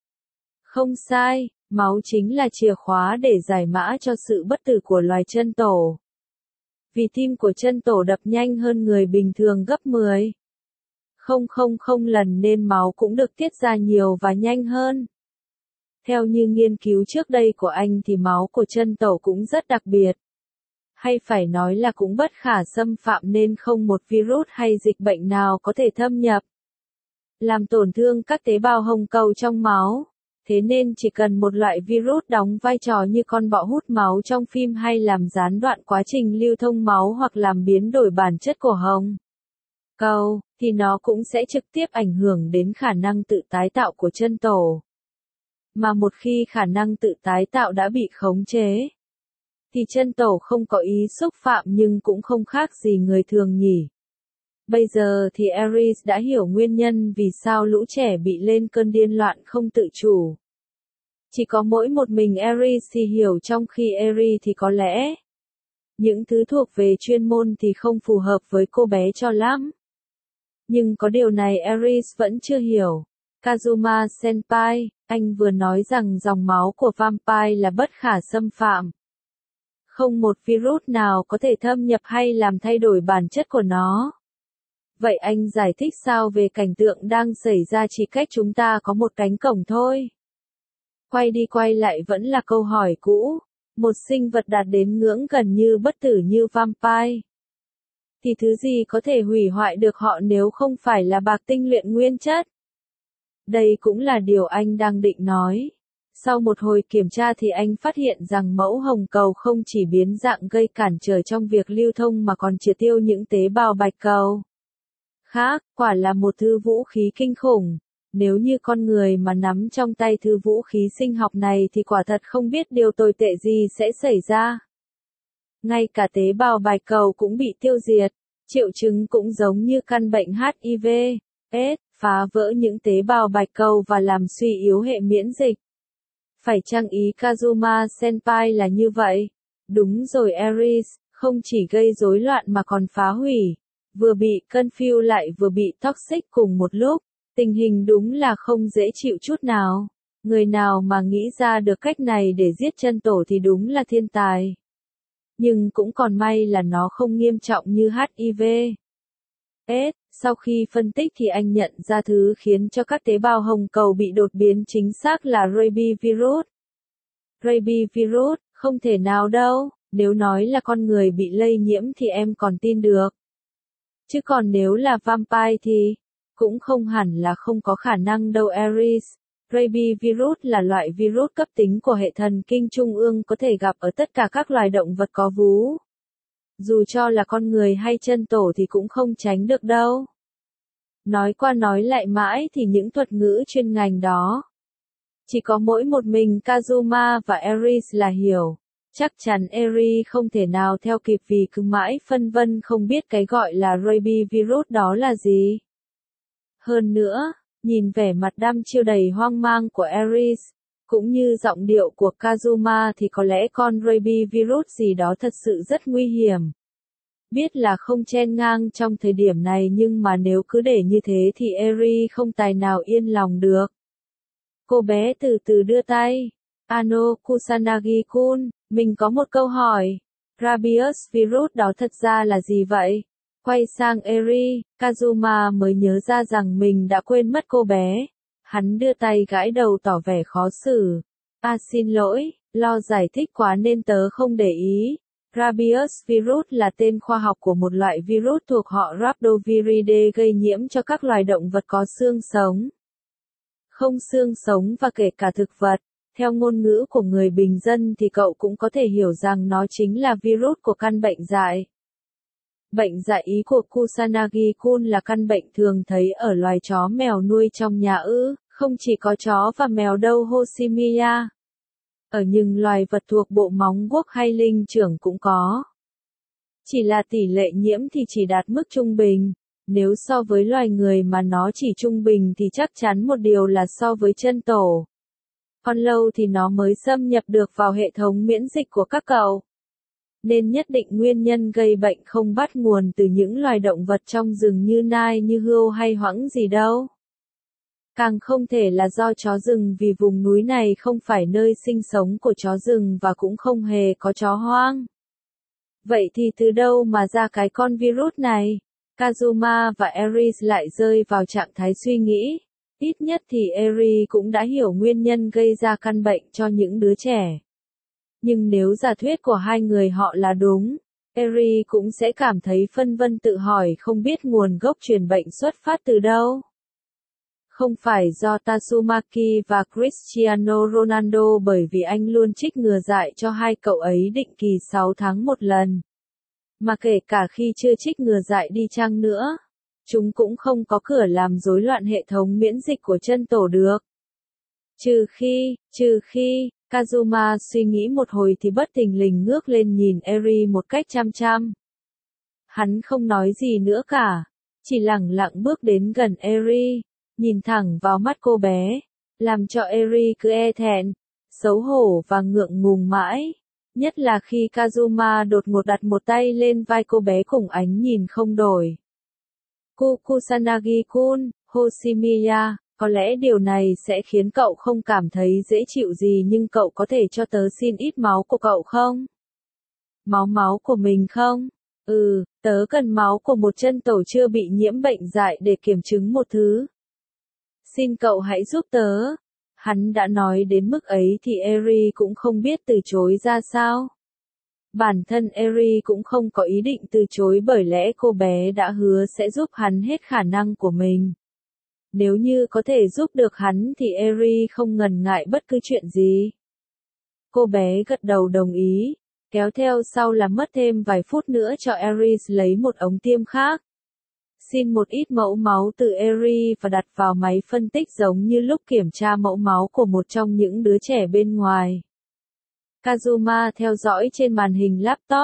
Không sai, máu chính là chìa khóa để giải mã cho sự bất tử của loài chân tổ. Vì tim của chân tổ đập nhanh hơn người bình thường gấp mười phẩy không không lần nên máu cũng được tiết ra nhiều và nhanh hơn. Theo như nghiên cứu trước đây của anh thì máu của chân tổ cũng rất đặc biệt. Hay phải nói là cũng bất khả xâm phạm nên không một virus hay dịch bệnh nào có thể thâm nhập, làm tổn thương các tế bào hồng cầu trong máu. Thế nên chỉ cần một loại virus đóng vai trò như con bọ hút máu trong phim hay làm gián đoạn quá trình lưu thông máu hoặc làm biến đổi bản chất của hồng cầu, thì nó cũng sẽ trực tiếp ảnh hưởng đến khả năng tự tái tạo của chân tổ. Mà một khi khả năng tự tái tạo đã bị khống chế, thì chân tổ không có ý xúc phạm nhưng cũng không khác gì người thường nhỉ. Bây giờ thì Ares đã hiểu nguyên nhân vì sao lũ trẻ bị lên cơn điên loạn không tự chủ. Chỉ có mỗi một mình Ares thì hiểu, trong khi Ares thì có lẽ những thứ thuộc về chuyên môn thì không phù hợp với cô bé cho lắm. Nhưng có điều này Ares vẫn chưa hiểu. Kazuma Senpai, anh vừa nói rằng dòng máu của vampire là bất khả xâm phạm. Không một virus nào có thể thâm nhập hay làm thay đổi bản chất của nó. Vậy anh giải thích sao về cảnh tượng đang xảy ra chỉ cách chúng ta có một cánh cổng thôi? Quay đi quay lại vẫn là câu hỏi cũ. Một sinh vật đạt đến ngưỡng gần như bất tử như vampire, thì thứ gì có thể hủy hoại được họ nếu không phải là bạc tinh luyện nguyên chất? Đây cũng là điều anh đang định nói. Sau một hồi kiểm tra thì anh phát hiện rằng mẫu hồng cầu không chỉ biến dạng gây cản trở trong việc lưu thông mà còn triệt tiêu những tế bào bạch cầu khác, quả là một thứ vũ khí kinh khủng. Nếu như con người mà nắm trong tay thứ vũ khí sinh học này thì quả thật không biết điều tồi tệ gì sẽ xảy ra. Ngay cả tế bào bạch cầu cũng bị tiêu diệt. Triệu chứng cũng giống như căn bệnh H I V S, phá vỡ những tế bào bạch cầu và làm suy yếu hệ miễn dịch. Phải chăng ý Kazuma Senpai là như vậy? Đúng rồi Aries, không chỉ gây rối loạn mà còn phá hủy. Vừa bị confuse lại vừa bị toxic cùng một lúc. Tình hình đúng là không dễ chịu chút nào. Người nào mà nghĩ ra được cách này để giết chân tổ thì đúng là thiên tài. Nhưng cũng còn may là nó không nghiêm trọng như H I V S. Sau khi phân tích thì anh nhận ra thứ khiến cho các tế bào hồng cầu bị đột biến chính xác là rabies virus. Rabies virus, không thể nào đâu, nếu nói là con người bị lây nhiễm thì em còn tin được. Chứ còn nếu là vampire thì, cũng không hẳn là không có khả năng đâu Aries. Rabies virus là loại virus cấp tính của hệ thần kinh trung ương có thể gặp ở tất cả các loài động vật có vú. Dù cho là con người hay chân tổ thì cũng không tránh được đâu. Nói qua nói lại mãi thì những thuật ngữ chuyên ngành đó. Chỉ có mỗi một mình Kazuma và Aries là hiểu. Chắc chắn Aries không thể nào theo kịp vì cứ mãi phân vân không biết cái gọi là rabies virus đó là gì. Hơn nữa, nhìn vẻ mặt đăm chiêu đầy hoang mang của Aries, cũng như giọng điệu của Kazuma thì có lẽ con rabies virus gì đó thật sự rất nguy hiểm. Biết là không chen ngang trong thời điểm này nhưng mà nếu cứ để như thế thì Aries không tài nào yên lòng được. Cô bé từ từ đưa tay. Ano Kusanagi-kun, mình có một câu hỏi. Rabies virus đó thật ra là gì vậy? Quay sang Aries, Kazuma mới nhớ ra rằng mình đã quên mất cô bé. Hắn đưa tay gãi đầu tỏ vẻ khó xử. À xin lỗi, lo giải thích quá nên tớ không để ý. Rabies virus là tên khoa học của một loại virus thuộc họ Rhabdoviridae gây nhiễm cho các loài động vật có xương sống. Không xương sống và kể cả thực vật. Theo ngôn ngữ của người bình dân thì cậu cũng có thể hiểu rằng nó chính là virus của căn bệnh dại. Bệnh dại ý của Kusanagi-kun là căn bệnh thường thấy ở loài chó mèo nuôi trong nhà ư, không chỉ có chó và mèo đâu Hoshimiya. Ở những loài vật thuộc bộ móng guốc hay linh trưởng cũng có. Chỉ là tỷ lệ nhiễm thì chỉ đạt mức trung bình. Nếu so với loài người mà nó chỉ trung bình thì chắc chắn một điều là so với chân tổ. Còn lâu thì nó mới xâm nhập được vào hệ thống miễn dịch của các cậu. Nên nhất định nguyên nhân gây bệnh không bắt nguồn từ những loài động vật trong rừng như nai như hươu hay hoãng gì đâu. Càng không thể là do chó rừng vì vùng núi này không phải nơi sinh sống của chó rừng và cũng không hề có chó hoang. Vậy thì từ đâu mà ra cái con virus này? Kazuma và Aries lại rơi vào trạng thái suy nghĩ. Ít nhất thì Aries cũng đã hiểu nguyên nhân gây ra căn bệnh cho những đứa trẻ. Nhưng nếu giả thuyết của hai người họ là đúng, Aries cũng sẽ cảm thấy phân vân tự hỏi không biết nguồn gốc truyền bệnh xuất phát từ đâu. Không phải do Tatsumaki và Cristiano Ronaldo bởi vì anh luôn trích ngừa dại cho hai cậu ấy định kỳ sáu tháng một lần. Mà kể cả khi chưa trích ngừa dại đi chăng nữa, chúng cũng không có cửa làm rối loạn hệ thống miễn dịch của chân tổ được. Trừ khi, trừ khi, Kazuma suy nghĩ một hồi thì bất thình lình ngước lên nhìn Eri một cách chăm chăm. Hắn không nói gì nữa cả, chỉ lẳng lặng bước đến gần Eri, nhìn thẳng vào mắt cô bé, làm cho Eri cứ e thẹn, xấu hổ và ngượng ngùng mãi. Nhất là khi Kazuma đột ngột đặt một tay lên vai cô bé cùng ánh nhìn không đổi. Kusanagi-kun, Hoshimiya, có lẽ điều này sẽ khiến cậu không cảm thấy dễ chịu gì nhưng cậu có thể cho tớ xin ít máu của cậu không? Máu máu của mình không? Ừ, tớ cần máu của một chân tổ chưa bị nhiễm bệnh dại để kiểm chứng một thứ. Xin cậu hãy giúp tớ. Hắn đã nói đến mức ấy thì Eri cũng không biết từ chối ra sao. Bản thân Eri cũng không có ý định từ chối bởi lẽ cô bé đã hứa sẽ giúp hắn hết khả năng của mình. Nếu như có thể giúp được hắn thì Eri không ngần ngại bất cứ chuyện gì. Cô bé gật đầu đồng ý, kéo theo sau là mất thêm vài phút nữa cho Eri lấy một ống tiêm khác. Xin một ít mẫu máu từ Eri và đặt vào máy phân tích giống như lúc kiểm tra mẫu máu của một trong những đứa trẻ bên ngoài. Kazuma theo dõi trên màn hình laptop,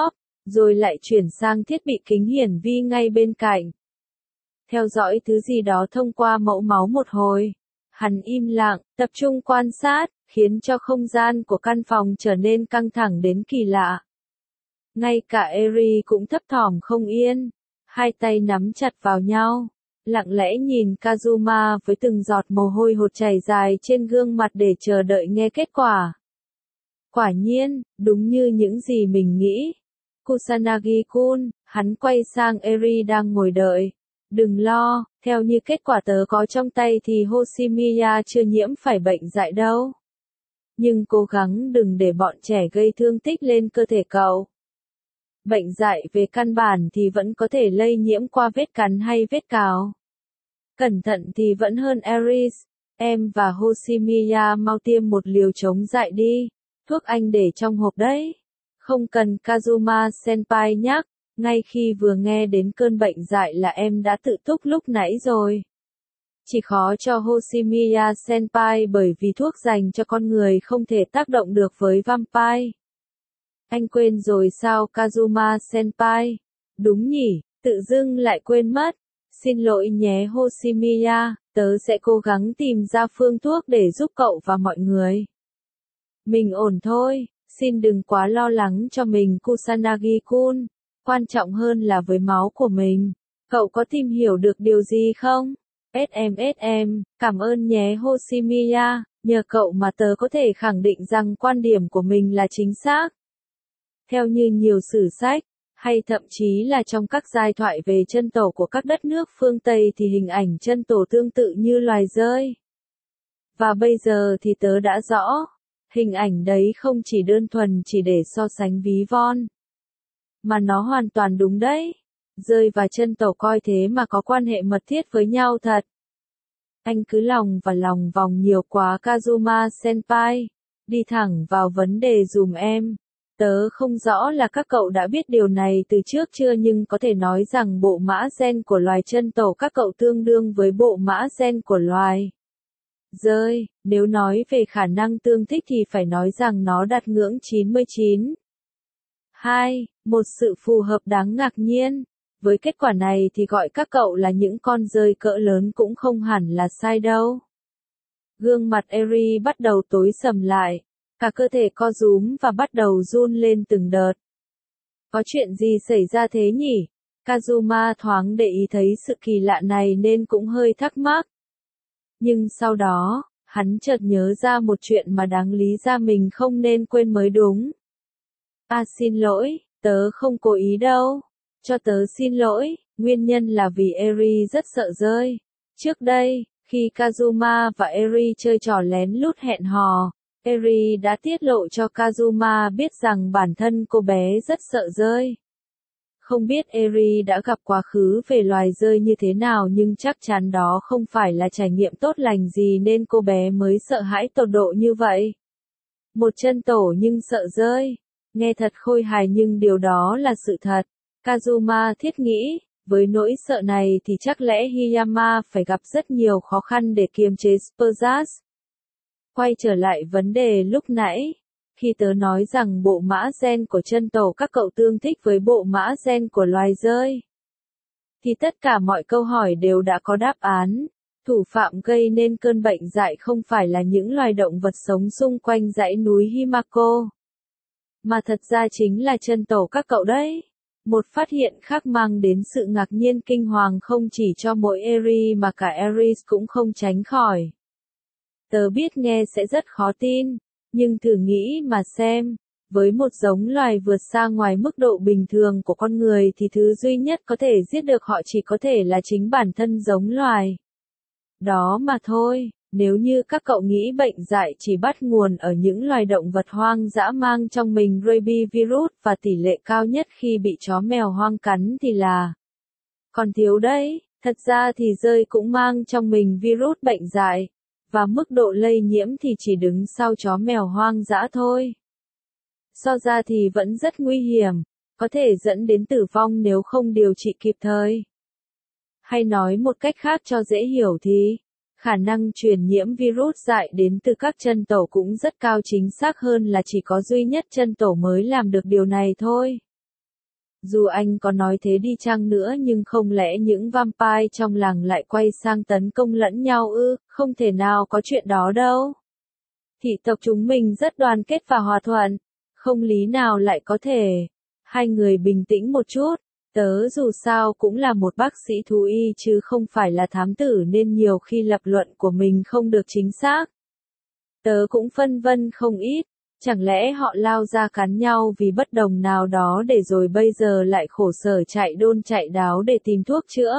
rồi lại chuyển sang thiết bị kính hiển vi ngay bên cạnh. Theo dõi thứ gì đó thông qua mẫu máu một hồi. Hắn im lặng, tập trung quan sát, khiến cho không gian của căn phòng trở nên căng thẳng đến kỳ lạ. Ngay cả Eri cũng thấp thỏm không yên, hai tay nắm chặt vào nhau, lặng lẽ nhìn Kazuma với từng giọt mồ hôi hột chảy dài trên gương mặt để chờ đợi nghe kết quả. Quả nhiên, đúng như những gì mình nghĩ. Kusanagi-kun, hắn quay sang Eri đang ngồi đợi. Đừng lo, theo như kết quả tớ có trong tay thì Hoshimiya chưa nhiễm phải bệnh dại đâu. Nhưng cố gắng đừng để bọn trẻ gây thương tích lên cơ thể cậu. Bệnh dại về căn bản thì vẫn có thể lây nhiễm qua vết cắn hay vết cào. Cẩn thận thì vẫn hơn Aris. Em và Hoshimiya mau tiêm một liều chống dại đi. Thuốc anh để trong hộp đấy. Không cần Kazuma Senpai nhắc. Ngay khi vừa nghe đến cơn bệnh dại là em đã tự túc lúc nãy rồi. Chỉ khó cho Hoshimiya Senpai bởi vì thuốc dành cho con người không thể tác động được với vampire. Anh quên rồi sao Kazuma Senpai? Đúng nhỉ, tự dưng lại quên mất. Xin lỗi nhé Hoshimiya, tớ sẽ cố gắng tìm ra phương thuốc để giúp cậu và mọi người. Mình ổn thôi, xin đừng quá lo lắng cho mình Kusanagi-kun. Quan trọng hơn là với máu của mình. Cậu có tìm hiểu được điều gì không? ét em ét em, cảm ơn nhé Hoshimiya, nhờ cậu mà tớ có thể khẳng định rằng quan điểm của mình là chính xác. Theo như nhiều sử sách, hay thậm chí là trong các giai thoại về chân tổ của các đất nước phương Tây thì hình ảnh chân tổ tương tự như loài dơi. Và bây giờ thì tớ đã rõ, hình ảnh đấy không chỉ đơn thuần chỉ để so sánh ví von. Mà nó hoàn toàn đúng đấy. Dơi và chân tổ coi thế mà có quan hệ mật thiết với nhau thật. Anh cứ lòng và lòng vòng nhiều quá Kazuma Senpai. Đi thẳng vào vấn đề dùm em. Tớ không rõ là các cậu đã biết điều này từ trước chưa nhưng có thể nói rằng bộ mã gen của loài chân tổ các cậu tương đương với bộ mã gen của loài dơi. Nếu nói về khả năng tương thích thì phải nói rằng nó đạt ngưỡng chín mươi chín. hai. Một sự phù hợp đáng ngạc nhiên. Với kết quả này thì gọi các cậu là những con dơi cỡ lớn cũng không hẳn là sai đâu. Gương mặt Eri bắt đầu tối sầm lại. Cả cơ thể co rúm và bắt đầu run lên từng đợt. Có chuyện gì xảy ra thế nhỉ? Kazuma thoáng để ý thấy sự kỳ lạ này nên cũng hơi thắc mắc. Nhưng sau đó, hắn chợt nhớ ra một chuyện mà đáng lý ra mình không nên quên mới đúng. À xin lỗi, tớ không cố ý đâu. Cho tớ xin lỗi, nguyên nhân là vì Eri rất sợ rơi. Trước đây, khi Kazuma và Eri chơi trò lén lút hẹn hò, Eri đã tiết lộ cho Kazuma biết rằng bản thân cô bé rất sợ rơi. Không biết Eri đã gặp quá khứ về loài dơi như thế nào nhưng chắc chắn đó không phải là trải nghiệm tốt lành gì nên cô bé mới sợ hãi tột độ như vậy. Một chân tổ nhưng sợ rơi. Nghe thật khôi hài nhưng điều đó là sự thật. Kazuma thiết nghĩ, với nỗi sợ này thì chắc lẽ Hiyama phải gặp rất nhiều khó khăn để kiềm chế Spurs. Quay trở lại vấn đề lúc nãy, khi tớ nói rằng bộ mã gen của chân tổ các cậu tương thích với bộ mã gen của loài dơi, thì tất cả mọi câu hỏi đều đã có đáp án. Thủ phạm gây nên cơn bệnh dại không phải là những loài động vật sống xung quanh dãy núi Himako, mà thật ra chính là chân tổ các cậu đấy. Một phát hiện khác mang đến sự ngạc nhiên kinh hoàng không chỉ cho mỗi Eri mà cả Aris cũng không tránh khỏi. Tớ biết nghe sẽ rất khó tin, nhưng thử nghĩ mà xem, với một giống loài vượt xa ngoài mức độ bình thường của con người thì thứ duy nhất có thể giết được họ chỉ có thể là chính bản thân giống loài. Đó mà thôi, nếu như các cậu nghĩ bệnh dại chỉ bắt nguồn ở những loài động vật hoang dã mang trong mình rabies virus và tỷ lệ cao nhất khi bị chó mèo hoang cắn thì là còn thiếu đấy, thật ra thì dơi cũng mang trong mình virus bệnh dại, và mức độ lây nhiễm thì chỉ đứng sau chó mèo hoang dã thôi. So ra thì vẫn rất nguy hiểm, có thể dẫn đến tử vong nếu không điều trị kịp thời. Hay nói một cách khác cho dễ hiểu thì, khả năng truyền nhiễm virus dại đến từ các chân tổ cũng rất cao, chính xác hơn là chỉ có duy nhất chân tổ mới làm được điều này thôi. Dù anh có nói thế đi chăng nữa nhưng không lẽ những vampire trong làng lại quay sang tấn công lẫn nhau ư, không thể nào có chuyện đó đâu. Thị tộc chúng mình rất đoàn kết và hòa thuận, không lý nào lại có thể. Hai người bình tĩnh một chút, tớ dù sao cũng là một bác sĩ thú y chứ không phải là thám tử nên nhiều khi lập luận của mình không được chính xác. Tớ cũng phân vân không ít, chẳng lẽ họ lao ra cắn nhau vì bất đồng nào đó để rồi bây giờ lại khổ sở chạy đôn chạy đáo để tìm thuốc chữa.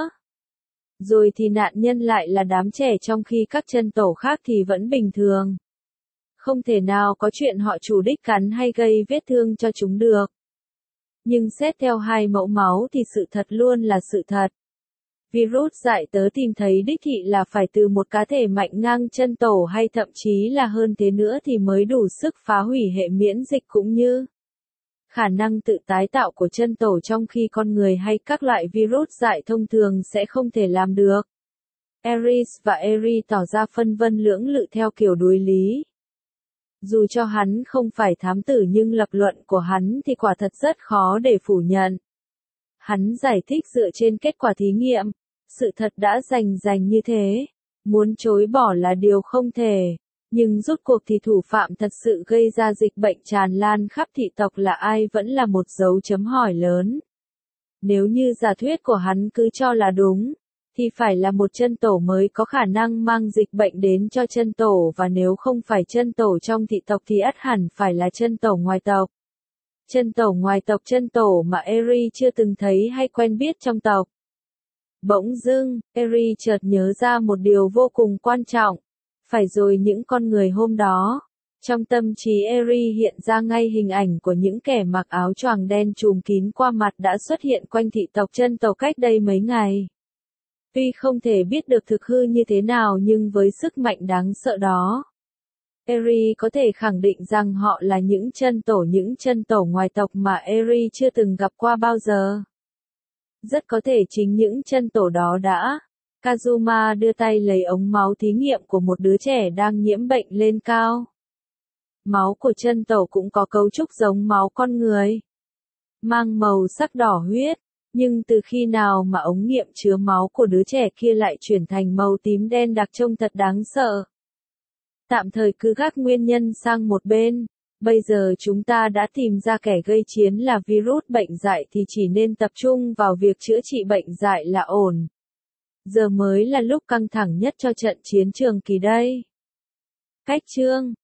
Rồi thì nạn nhân lại là đám trẻ trong khi các chân tổ khác thì vẫn bình thường. Không thể nào có chuyện họ chủ đích cắn hay gây vết thương cho chúng được. Nhưng xét theo hai mẫu máu thì sự thật luôn là sự thật. Virus dại tớ tìm thấy đích thị là phải từ một cá thể mạnh ngang chân tổ hay thậm chí là hơn thế nữa thì mới đủ sức phá hủy hệ miễn dịch cũng như khả năng tự tái tạo của chân tổ, trong khi con người hay các loại virus dại thông thường sẽ không thể làm được. Eris và Eri tỏ ra phân vân lưỡng lự theo kiểu đối lý. Dù cho hắn không phải thám tử nhưng lập luận của hắn thì quả thật rất khó để phủ nhận. Hắn giải thích dựa trên kết quả thí nghiệm, sự thật đã rành rành như thế, muốn chối bỏ là điều không thể, nhưng rốt cuộc thì thủ phạm thật sự gây ra dịch bệnh tràn lan khắp thị tộc là ai vẫn là một dấu chấm hỏi lớn. Nếu như giả thuyết của hắn cứ cho là đúng, thì phải là một chân tổ mới có khả năng mang dịch bệnh đến cho chân tổ, và nếu không phải chân tổ trong thị tộc thì ắt hẳn phải là chân tổ ngoài tộc. Chân tổ ngoài tộc, chân tổ mà Eri chưa từng thấy hay quen biết trong tộc. Bỗng dưng, Eri chợt nhớ ra một điều vô cùng quan trọng. Phải rồi, những con người hôm đó. Trong tâm trí Eri hiện ra ngay hình ảnh của những kẻ mặc áo choàng đen trùm kín qua mặt đã xuất hiện quanh thị tộc chân tổ cách đây mấy ngày. Tuy không thể biết được thực hư như thế nào nhưng với sức mạnh đáng sợ đó, Eri có thể khẳng định rằng họ là những chân tổ, những chân tổ ngoài tộc mà Eri chưa từng gặp qua bao giờ. Rất có thể chính những chân tổ đó đã. Kazuma đưa tay lấy ống máu thí nghiệm của một đứa trẻ đang nhiễm bệnh lên cao. Máu của chân tổ cũng có cấu trúc giống máu con người, mang màu sắc đỏ huyết, nhưng từ khi nào mà ống nghiệm chứa máu của đứa trẻ kia lại chuyển thành màu tím đen đặc, trông thật đáng sợ. Tạm thời cứ gác nguyên nhân sang một bên, bây giờ chúng ta đã tìm ra kẻ gây chiến là virus bệnh dại thì chỉ nên tập trung vào việc chữa trị bệnh dại là ổn. Giờ mới là lúc căng thẳng nhất cho trận chiến trường kỳ đây. Cách chương